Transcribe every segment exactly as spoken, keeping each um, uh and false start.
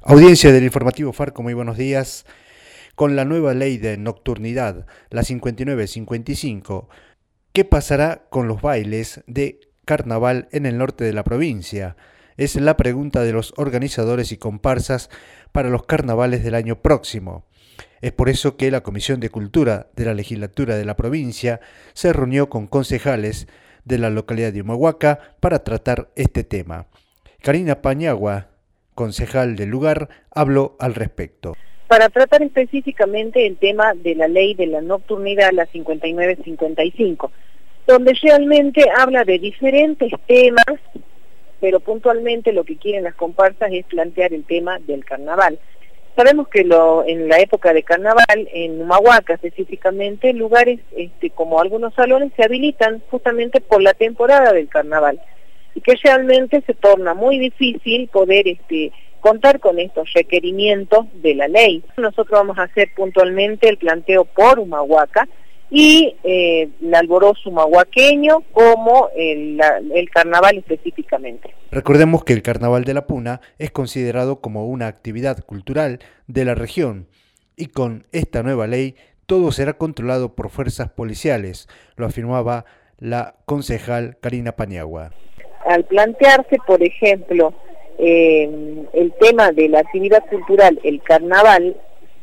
Audiencia del informativo Farco, muy buenos días. Con la nueva ley de nocturnidad, la cincuenta y nueve cincuenta y cinco, ¿qué pasará con los bailes de carnaval en el norte de la provincia? Es la pregunta de los organizadores y comparsas para los carnavales del año próximo. Es por eso que la Comisión de Cultura de la Legislatura de la provincia se reunió con concejales de la localidad de Humahuaca para tratar este tema. Karina Paniagua, concejal del lugar, habló al respecto. Para tratar específicamente el tema de la ley de la nocturnidad, la cincuenta y nueve cincuenta y cinco, donde realmente habla de diferentes temas, pero puntualmente lo que quieren las comparsas es plantear el tema del carnaval. Sabemos que lo, en la época de carnaval, en Humahuaca específicamente, lugares este, como algunos salones se habilitan justamente por la temporada del carnaval, y que realmente se torna muy difícil poder este, contar con estos requerimientos de la ley. Nosotros vamos a hacer puntualmente el planteo por Humahuaca y eh, el alborozo humahuaqueño como el, la, el carnaval específicamente. Recordemos que el Carnaval de la Puna es considerado como una actividad cultural de la región y con esta nueva ley todo será controlado por fuerzas policiales, lo afirmaba la concejal Karina Paniagua. Al plantearse, por ejemplo, eh, el tema de la actividad cultural, el carnaval,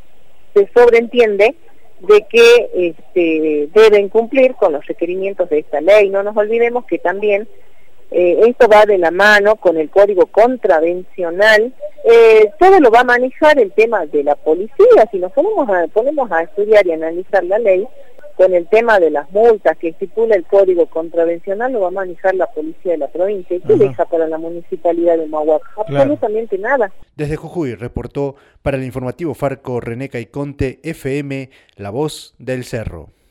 se sobreentiende de que este, deben cumplir con los requerimientos de esta ley. No nos olvidemos que también eh, esto va de la mano con el código contravencional. Eh, todo lo va a manejar el tema de la policía. Si nos ponemos a, ponemos a estudiar y analizar la ley, con el tema de las multas que estipula el código contravencional, lo va a manejar la policía de la provincia. ¿Y qué Ajá. deja para la municipalidad de Humahuaca? Absolutamente claro. nada. Desde Jujuy reportó para el informativo Farco René Caiconte, F M, La Voz del Cerro.